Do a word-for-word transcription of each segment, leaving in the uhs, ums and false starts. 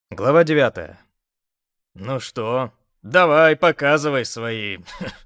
Глава девятая. «Ну что, давай показывай свои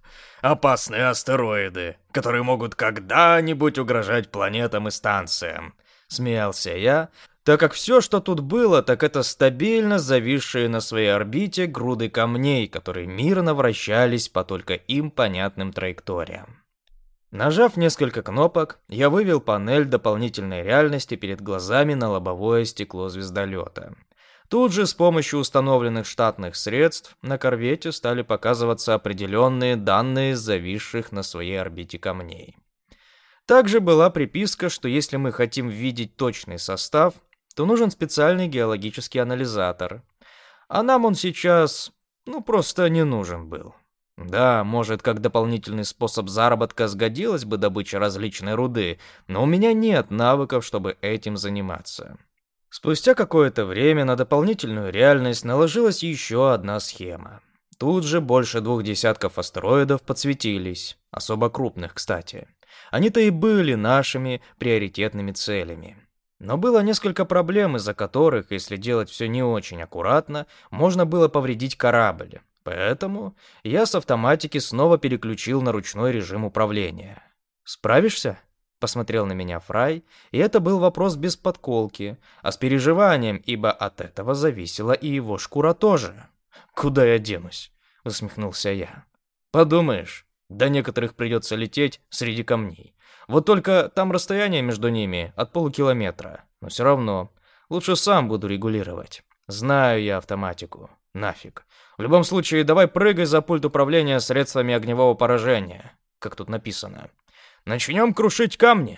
опасные астероиды, которые могут когда-нибудь угрожать планетам и станциям», — смеялся я, так как все, что тут было, так это стабильно зависшие на своей орбите груды камней, которые мирно вращались по только им понятным траекториям. Нажав несколько кнопок, я вывел панель дополнительной реальности перед глазами на лобовое стекло звездолета. Тут же с помощью установленных штатных средств на корвете стали показываться определенные данные зависших на своей орбите камней. Также была приписка, что если мы хотим видеть точный состав, то нужен специальный геологический анализатор. А нам он сейчас, ну, просто не нужен был. Да, может, как дополнительный способ заработка сгодилась бы добыча различной руды, но у меня нет навыков, чтобы этим заниматься. Спустя какое-то время на дополнительную реальность наложилась еще одна схема. Тут же больше двух десятков астероидов подсветились, особо крупных, кстати. Они-то и были нашими приоритетными целями. Но было несколько проблем, из-за которых, если делать все не очень аккуратно, можно было повредить корабль. Поэтому я с автоматики снова переключил на ручной режим управления. «Справишься?» — посмотрел на меня Фрай, и это был вопрос без подколки, а с переживанием, ибо от этого зависела и его шкура тоже. «Куда я денусь?» — усмехнулся я. «Подумаешь, до некоторых придется лететь среди камней. Вот только там расстояние между ними от полукилометра. Но все равно, лучше сам буду регулировать. Знаю я автоматику. Нафиг. В любом случае, давай прыгай за пульт управления средствами огневого поражения, как тут написано. Начнем крушить камни».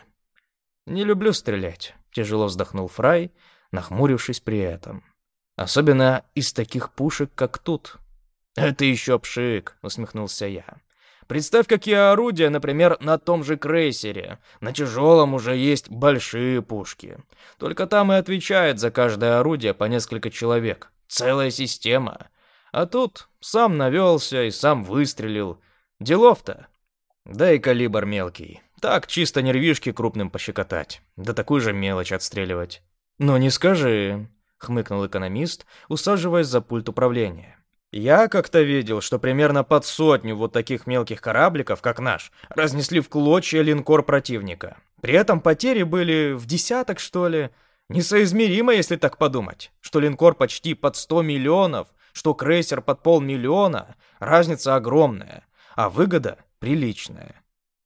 «Не люблю стрелять», — тяжело вздохнул Фрай, нахмурившись при этом. «Особенно из таких пушек, как тут». «Это еще пшик», — усмехнулся я. «Представь, какие орудия, например, на том же крейсере. На тяжелом уже есть большие пушки. Только там и отвечает за каждое орудие по несколько человек. Целая система. А тут сам навелся и сам выстрелил. Делов-то. Да и калибр мелкий. Так, чисто нервишки крупным пощекотать. Да такую же мелочь отстреливать». «Ну не скажи», — хмыкнул экономист, усаживаясь за пульт управления. «Я как-то видел, что примерно под сотню вот таких мелких корабликов, как наш, разнесли в клочья линкор противника. При этом потери были в десяток, что ли. Несоизмеримо, если так подумать, что линкор почти под сто миллионов, что крейсер под полмиллиона. Разница огромная, а выгода приличная».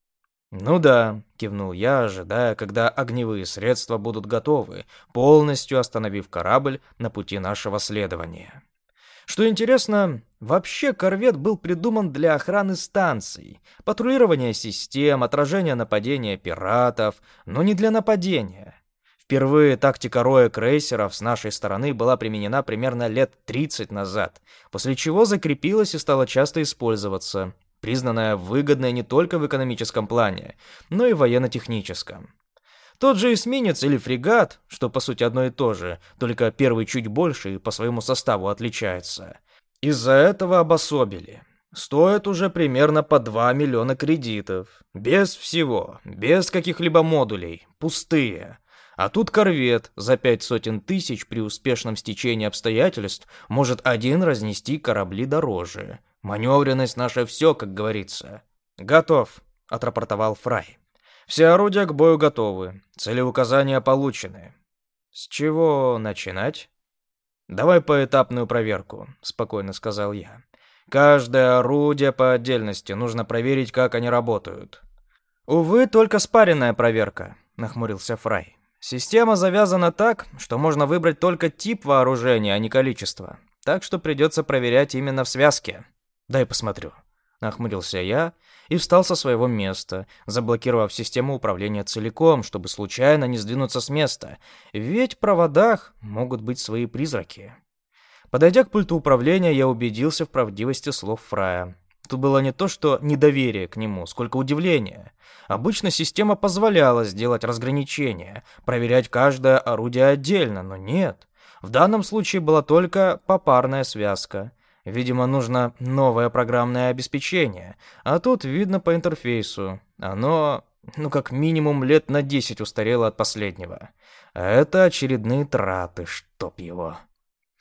«Ну да», — кивнул я, ожидая, когда огневые средства будут готовы, полностью остановив корабль на пути нашего следования. Что интересно, вообще корвет был придуман для охраны станций, патрулирования систем, отражения нападения пиратов, но не для нападения. Впервые тактика роя крейсеров с нашей стороны была применена примерно лет тридцать назад, после чего закрепилась и стала часто использоваться, признанная выгодной не только в экономическом плане, но и военно-техническом. Тот же эсминец или фрегат, что по сути одно и то же, только первый чуть больше и по своему составу отличается, из-за этого обособили. Стоит уже примерно по два миллиона кредитов. Без всего, без каких-либо модулей, пустые. А тут корвет за пять сотен тысяч при успешном стечении обстоятельств может один разнести корабли дороже. Маневренность наша все, как говорится. «Готов», — отрапортовал Фрай. «Все орудия к бою готовы, целеуказания получены». «С чего начинать?» «Давай поэтапную проверку», — спокойно сказал я. «Каждое орудие по отдельности нужно проверить, как они работают». «Увы, только спаренная проверка», — нахмурился Фрай. «Система завязана так, что можно выбрать только тип вооружения, а не количество. Так что придется проверять именно в связке». «Дай посмотрю», — нахмурился я и встал со своего места, заблокировав систему управления целиком, чтобы случайно не сдвинуться с места, ведь в проводах могут быть свои призраки. Подойдя к пульту управления, я убедился в правдивости слов Фрая. Тут было не то, что недоверие к нему, сколько удивления. Обычно система позволяла сделать разграничение, проверять каждое орудие отдельно, но нет. В данном случае была только попарная связка. Видимо, нужно новое программное обеспечение, а тут видно по интерфейсу. Оно, ну, как минимум лет на десять устарело от последнего. А это очередные траты, чтоб его.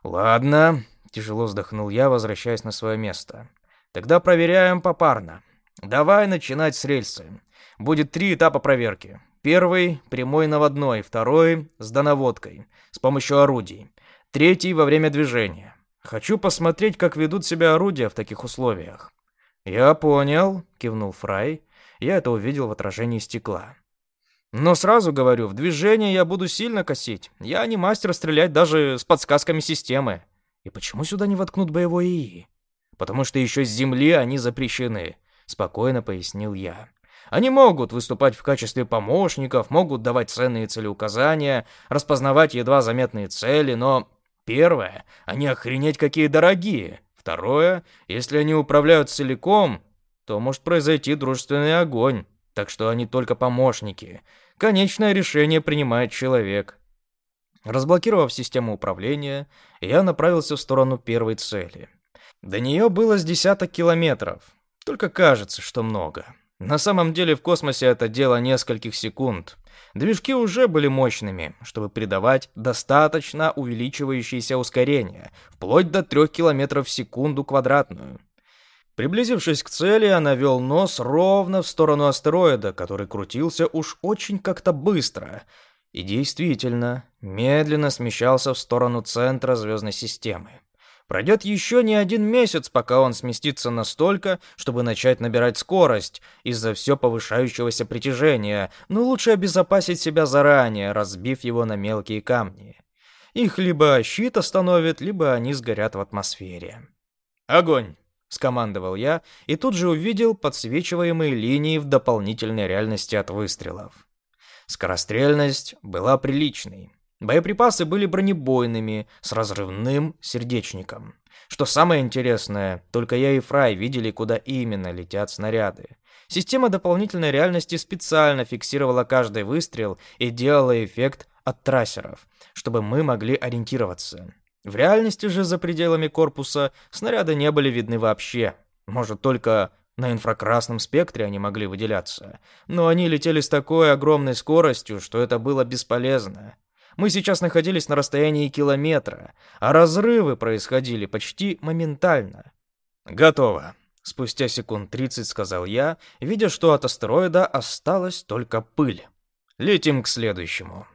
«Ладно», — тяжело вздохнул я, возвращаясь на свое место. «Тогда проверяем попарно. Давай начинать с рельсы. Будет три этапа проверки. Первый — прямой наводной, второй — с донаводкой, с помощью орудий, третий — во время движения. Хочу посмотреть, как ведут себя орудия в таких условиях». «Я понял», — кивнул Фрай. Я это увидел в отражении стекла. «Но сразу говорю, в движении я буду сильно косить. Я не мастер стрелять даже с подсказками системы. И почему сюда не воткнут боевой ИИ? Потому что еще с земли они запрещены», — спокойно пояснил я. «Они могут выступать в качестве помощников, могут давать ценные целеуказания, распознавать едва заметные цели, но первое, они охренеть какие дорогие. Второе, если они управляют целиком, то может произойти дружественный огонь, так что они только помощники. Конечное решение принимает человек». Разблокировав систему управления, я направился в сторону первой цели. До нее было с десяток километров. Только кажется, что много. На самом деле в космосе это дело нескольких секунд. Движки уже были мощными, чтобы придавать достаточно увеличивающееся ускорение, вплоть до трех километров в секунду квадратную. Приблизившись к цели, я навел нос ровно в сторону астероида, который крутился уж очень как-то быстро. И действительно, медленно смещался в сторону центра звездной системы. Пройдет еще не один месяц, пока он сместится настолько, чтобы начать набирать скорость из-за все повышающегося притяжения, но лучше обезопасить себя заранее, разбив его на мелкие камни. Их либо щит остановит, либо они сгорят в атмосфере. «Огонь!» — скомандовал я, и тут же увидел подсвечиваемые линии в дополнительной реальности от выстрелов. Скорострельность была приличной. Боеприпасы были бронебойными, с разрывным сердечником. Что самое интересное, только я и Фрай видели, куда именно летят снаряды. Система дополнительной реальности специально фиксировала каждый выстрел и делала эффект от трассеров, чтобы мы могли ориентироваться. В реальности же за пределами корпуса снаряды не были видны вообще. Может, только на инфракрасном спектре они могли выделяться. Но они летели с такой огромной скоростью, что это было бесполезно. Мы сейчас находились на расстоянии километра, а разрывы происходили почти моментально. «Готово», — спустя секунд тридцать сказал я, видя, что от астероида осталась только пыль. «Летим к следующему».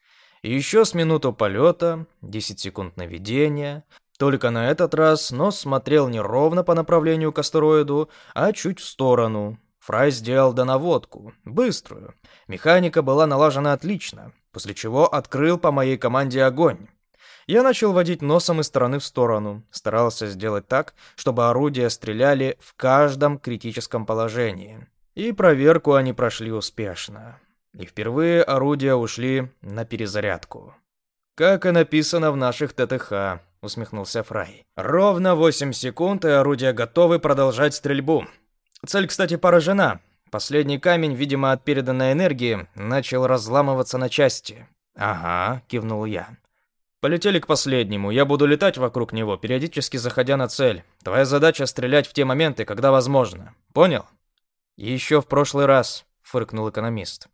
Еще с минуту полета, десять секунд наведения. Только на этот раз нос смотрел не ровно по направлению к астероиду, а чуть в сторону. Фрай сделал донаводку, быструю. Механика была налажена отлично, после чего открыл по моей команде огонь. Я начал водить носом из стороны в сторону, старался сделать так, чтобы орудия стреляли в каждом критическом положении. И проверку они прошли успешно. И впервые орудия ушли на перезарядку. «Как и написано в наших ТТХ», — усмехнулся Фрай. «Ровно восемь секунд, и орудия готовы продолжать стрельбу. Цель, кстати, поражена. Последний камень, видимо, от переданной энергии, начал разламываться на части». «Ага», — кивнул я. «Полетели к последнему. Я буду летать вокруг него, периодически заходя на цель. Твоя задача — стрелять в те моменты, когда возможно. Понял?» «Еще в прошлый раз», — фыркнул экономист.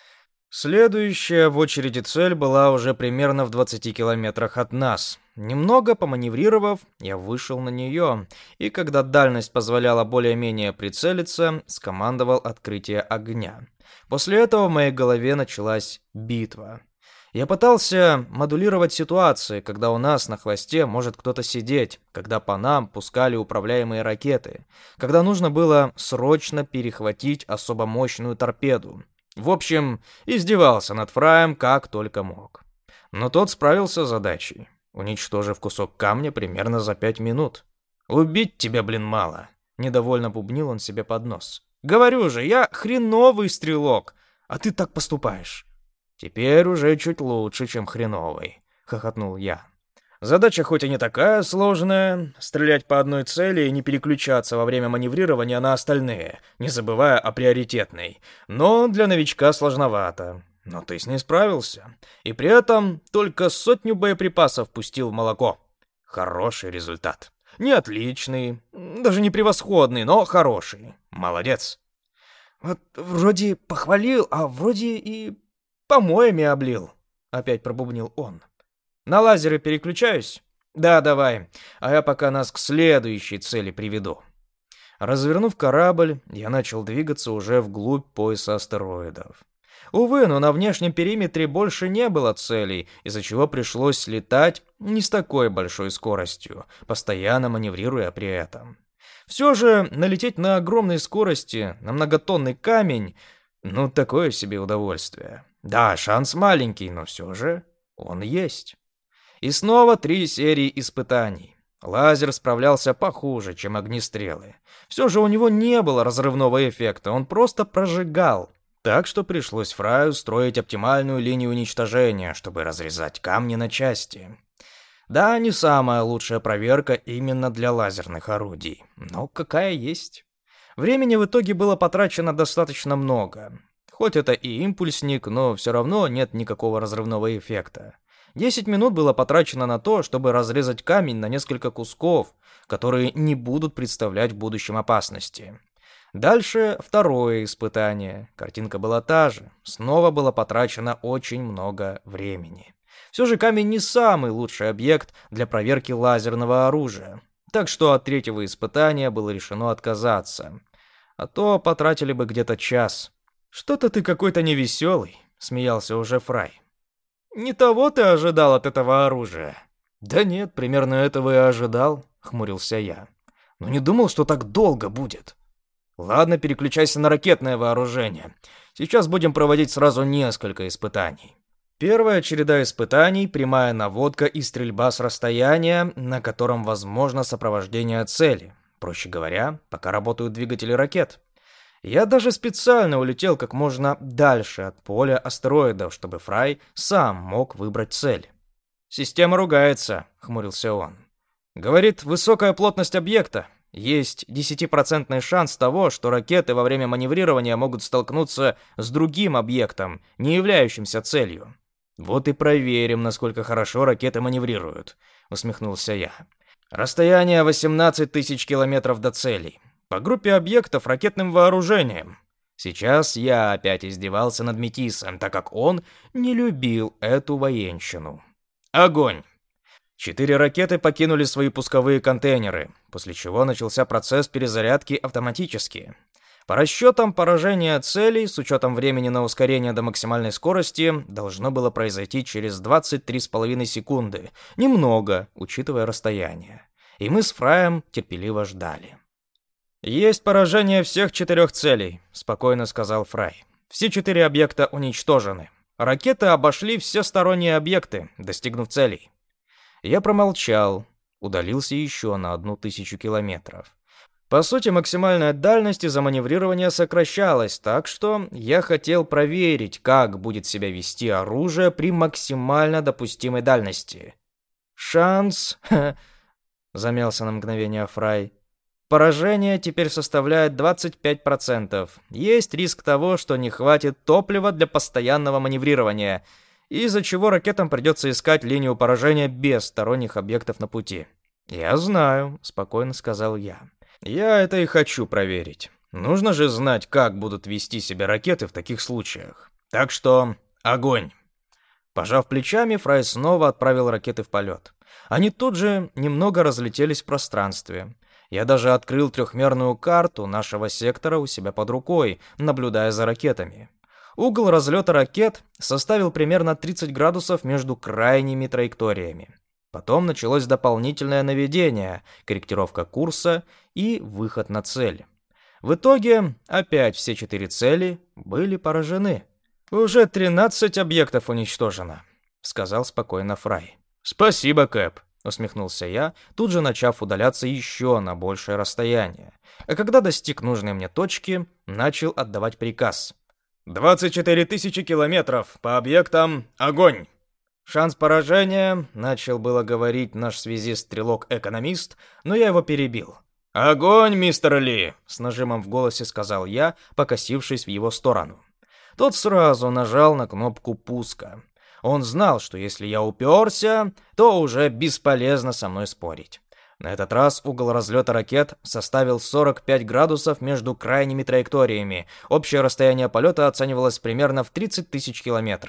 Следующая в очереди цель была уже примерно в двадцати километрах от нас. Немного поманеврировав, я вышел на нее, и когда дальность позволяла более-менее прицелиться, скомандовал открытие огня. После этого в моей голове началась битва. Я пытался модулировать ситуации, когда у нас на хвосте может кто-то сидеть, когда по нам пускали управляемые ракеты, когда нужно было срочно перехватить особо мощную торпеду. В общем, издевался над Фраем как только мог. Но тот справился с задачей, уничтожив кусок камня примерно за пять минут. «Убить тебя, блин, мало!» — недовольно бубнил он себе под нос. «Говорю же, я хреновый стрелок, а ты так поступаешь». «Теперь уже чуть лучше, чем хреновый», — хохотнул я. Задача хоть и не такая сложная, стрелять по одной цели и не переключаться во время маневрирования на остальные, не забывая о приоритетной, но для новичка сложновато. Но ты с ней справился, и при этом только сотню боеприпасов пустил в молоко. Хороший результат. Не отличный, даже не превосходный, но хороший. Молодец. Вот вроде похвалил, а вроде и помоями облил, опять пробубнил он. На лазеры переключаюсь? Да, давай, а я пока нас к следующей цели приведу. Развернув корабль, я начал двигаться уже вглубь пояса астероидов. Увы, но на внешнем периметре больше не было целей, из-за чего пришлось летать не с такой большой скоростью, постоянно маневрируя при этом. Все же налететь на огромной скорости на многотонный камень, ну такое себе удовольствие. Да, шанс маленький, но все же он есть. И снова три серии испытаний. Лазер справлялся похуже, чем огнестрелы. Все же у него не было разрывного эффекта, он просто прожигал. Так что пришлось Фраю строить оптимальную линию уничтожения, чтобы разрезать камни на части. Да, не самая лучшая проверка именно для лазерных орудий, но какая есть. Времени в итоге было потрачено достаточно много. Хоть это и импульсник, но все равно нет никакого разрывного эффекта. Десять минут было потрачено на то, чтобы разрезать камень на несколько кусков, которые не будут представлять в будущем опасности. Дальше второе испытание. Картинка была та же. Снова было потрачено очень много времени. Все же камень не самый лучший объект для проверки лазерного оружия. Так что от третьего испытания было решено отказаться. А то потратили бы где-то час. «Что-то ты какой-то невеселый», — смеялся уже Фрай. «Не того ты ожидал от этого оружия?» «Да нет, примерно этого и ожидал», — хмурился я. «Но не думал, что так долго будет». «Ладно, переключайся на ракетное вооружение. Сейчас будем проводить сразу несколько испытаний». Первая череда испытаний — прямая наводка и стрельба с расстояния, на котором возможно сопровождение цели. Проще говоря, пока работают двигатели ракет. Я даже специально улетел как можно дальше от поля астероидов, чтобы Фрай сам мог выбрать цель. «Система ругается», — хмурился он. «Говорит, высокая плотность объекта. Есть десятипроцентный шанс того, что ракеты во время маневрирования могут столкнуться с другим объектом, не являющимся целью». «Вот и проверим, насколько хорошо ракеты маневрируют», — усмехнулся я. «Расстояние восемнадцать тысяч километров до целей. По группе объектов ракетным вооружением». Сейчас я опять издевался над Метисом, так как он не любил эту военщину. Огонь! Четыре ракеты покинули свои пусковые контейнеры, после чего начался процесс перезарядки автоматически. По расчетам, поражение целей, с учетом времени на ускорение до максимальной скорости, должно было произойти через двадцать три с половиной секунды. Немного, учитывая расстояние. И мы с Фраем терпеливо ждали. «Есть поражение всех четырех целей», — спокойно сказал Фрай. «Все четыре объекта уничтожены. Ракеты обошли все сторонние объекты, достигнув целей». Я промолчал, удалился еще на одну тысячу километров. По сути, максимальная дальность из-за маневрирования сокращалась, так что я хотел проверить, как будет себя вести оружие при максимально допустимой дальности. «Шанс...» — замялся на мгновение Фрай. «Поражение теперь составляет двадцать пять процентов. Есть риск того, что не хватит топлива для постоянного маневрирования, из-за чего ракетам придется искать линию поражения без сторонних объектов на пути». «Я знаю», — спокойно сказал я. «Я это и хочу проверить. Нужно же знать, как будут вести себя ракеты в таких случаях. Так что огонь!» Пожав плечами, Фрай снова отправил ракеты в полет. Они тут же немного разлетелись в пространстве. Я даже открыл трехмерную карту нашего сектора у себя под рукой, наблюдая за ракетами. Угол разлета ракет составил примерно тридцать градусов между крайними траекториями. Потом началось дополнительное наведение, корректировка курса и выход на цель. В итоге опять все четыре цели были поражены. «Уже тринадцать объектов уничтожено», — сказал спокойно Фрай. «Спасибо, Кэп», — усмехнулся я, тут же начав удаляться еще на большее расстояние. А когда достиг нужной мне точки, начал отдавать приказ. «двадцать четыре тысячи километров по объектам. Огонь!» «Шанс поражения», — начал было говорить наш связист-стрелок-экономист, но я его перебил. «Огонь, мистер Ли!» — с нажимом в голосе сказал я, покосившись в его сторону. Тот сразу нажал на кнопку пуска. Он знал, что если я уперся, то уже бесполезно со мной спорить. На этот раз угол разлета ракет составил сорок пять градусов между крайними траекториями. Общее расстояние полета оценивалось примерно в тридцать тысяч километров.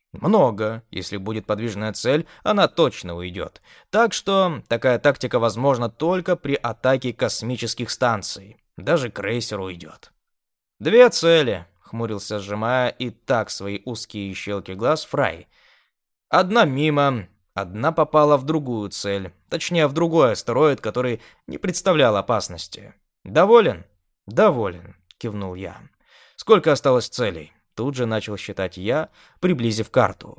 Много. Если будет подвижная цель, она точно уйдет. Так что такая тактика возможна только при атаке космических станций. Даже крейсер уйдет. «Две цели», — хмурился, сжимая и так свои узкие щелки глаз Фрай. «Одна мимо, одна попала в другую цель. Точнее, в другой астероид, который не представлял опасности. Доволен?» «Доволен», — кивнул я. «Сколько осталось целей?» Тут же начал считать я, приблизив карту.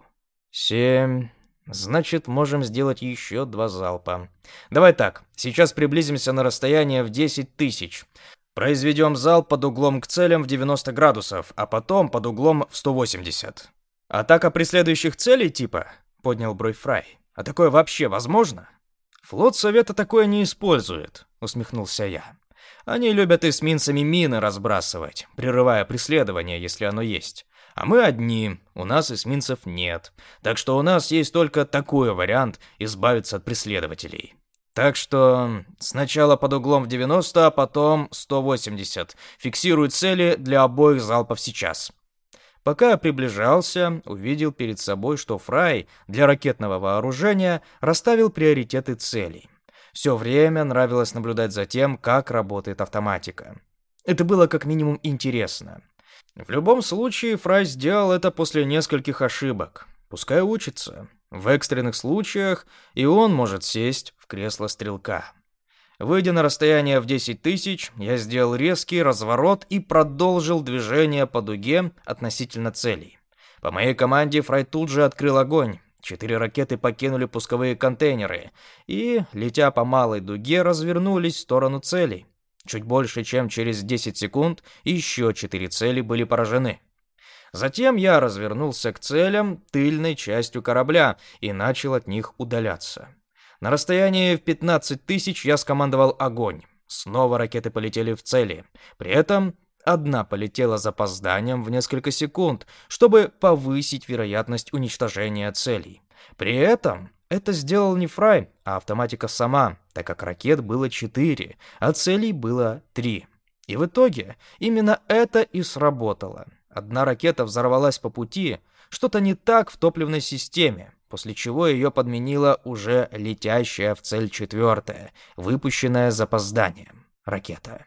«Семь. Значит, можем сделать еще два залпа. Давай так, сейчас приблизимся на расстояние в десять тысяч. Произведем залп под углом к целям в девяносто градусов, а потом под углом в сто восемьдесят. Атака преследующих целей типа?» — поднял бровь Фрай. «А такое вообще возможно?» «Флот Совета такое не использует», — усмехнулся я. «Они любят эсминцами мины разбрасывать, прерывая преследование, если оно есть. А мы одни, у нас эсминцев нет. Так что у нас есть только такой вариант избавиться от преследователей. Так что сначала под углом в девяносто, а потом сто восемьдесят. Фиксируй цели для обоих залпов сейчас». Пока я приближался, увидел перед собой, что Фрай для ракетного вооружения расставил приоритеты целей. Все время нравилось наблюдать за тем, как работает автоматика. Это было как минимум интересно. В любом случае, Фрай сделал это после нескольких ошибок. Пускай учится. В экстренных случаях и он может сесть в кресло стрелка. Выйдя на расстояние в десять тысяч, я сделал резкий разворот и продолжил движение по дуге относительно целей. По моей команде Фрай тут же открыл огонь. Четыре ракеты покинули пусковые контейнеры и, летя по малой дуге, развернулись в сторону целей. Чуть больше, чем через десять секунд, еще четыре цели были поражены. Затем я развернулся к целям тыльной частью корабля и начал от них удаляться. На расстоянии в пятнадцать тысяч я скомандовал огонь. Снова ракеты полетели в цели. При этом одна полетела с запозданием в несколько секунд, чтобы повысить вероятность уничтожения целей. При этом это сделал не Фрай, а автоматика сама, так как ракет было четыре, а целей было три. И в итоге именно это и сработало. Одна ракета взорвалась по пути, что-то не так в топливной системе, после чего ее подменила уже летящая в цель четвертая, выпущенная с запозданием ракета.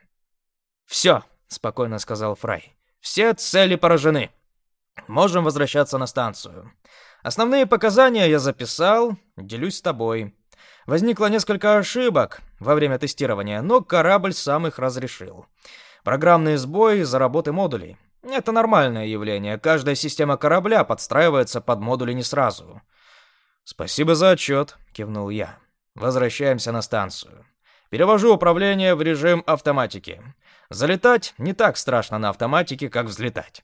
«Все», — спокойно сказал Фрай, — «все цели поражены. Можем возвращаться на станцию. Основные показания я записал, делюсь с тобой. Возникло несколько ошибок во время тестирования, но корабль сам их разрешил. Программные сбои из-за работы модулей. Это нормальное явление, каждая система корабля подстраивается под модули не сразу». «Спасибо за отчет», — кивнул я. «Возвращаемся на станцию. Перевожу управление в режим автоматики. Залетать не так страшно на автоматике, как взлетать.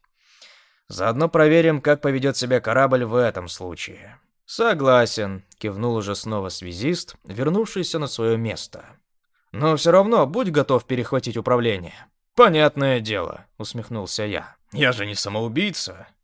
Заодно проверим, как поведет себя корабль в этом случае». «Согласен», — кивнул уже снова связист, вернувшийся на свое место. «Но все равно будь готов перехватить управление». «Понятное дело», — усмехнулся я. «Я же не самоубийца.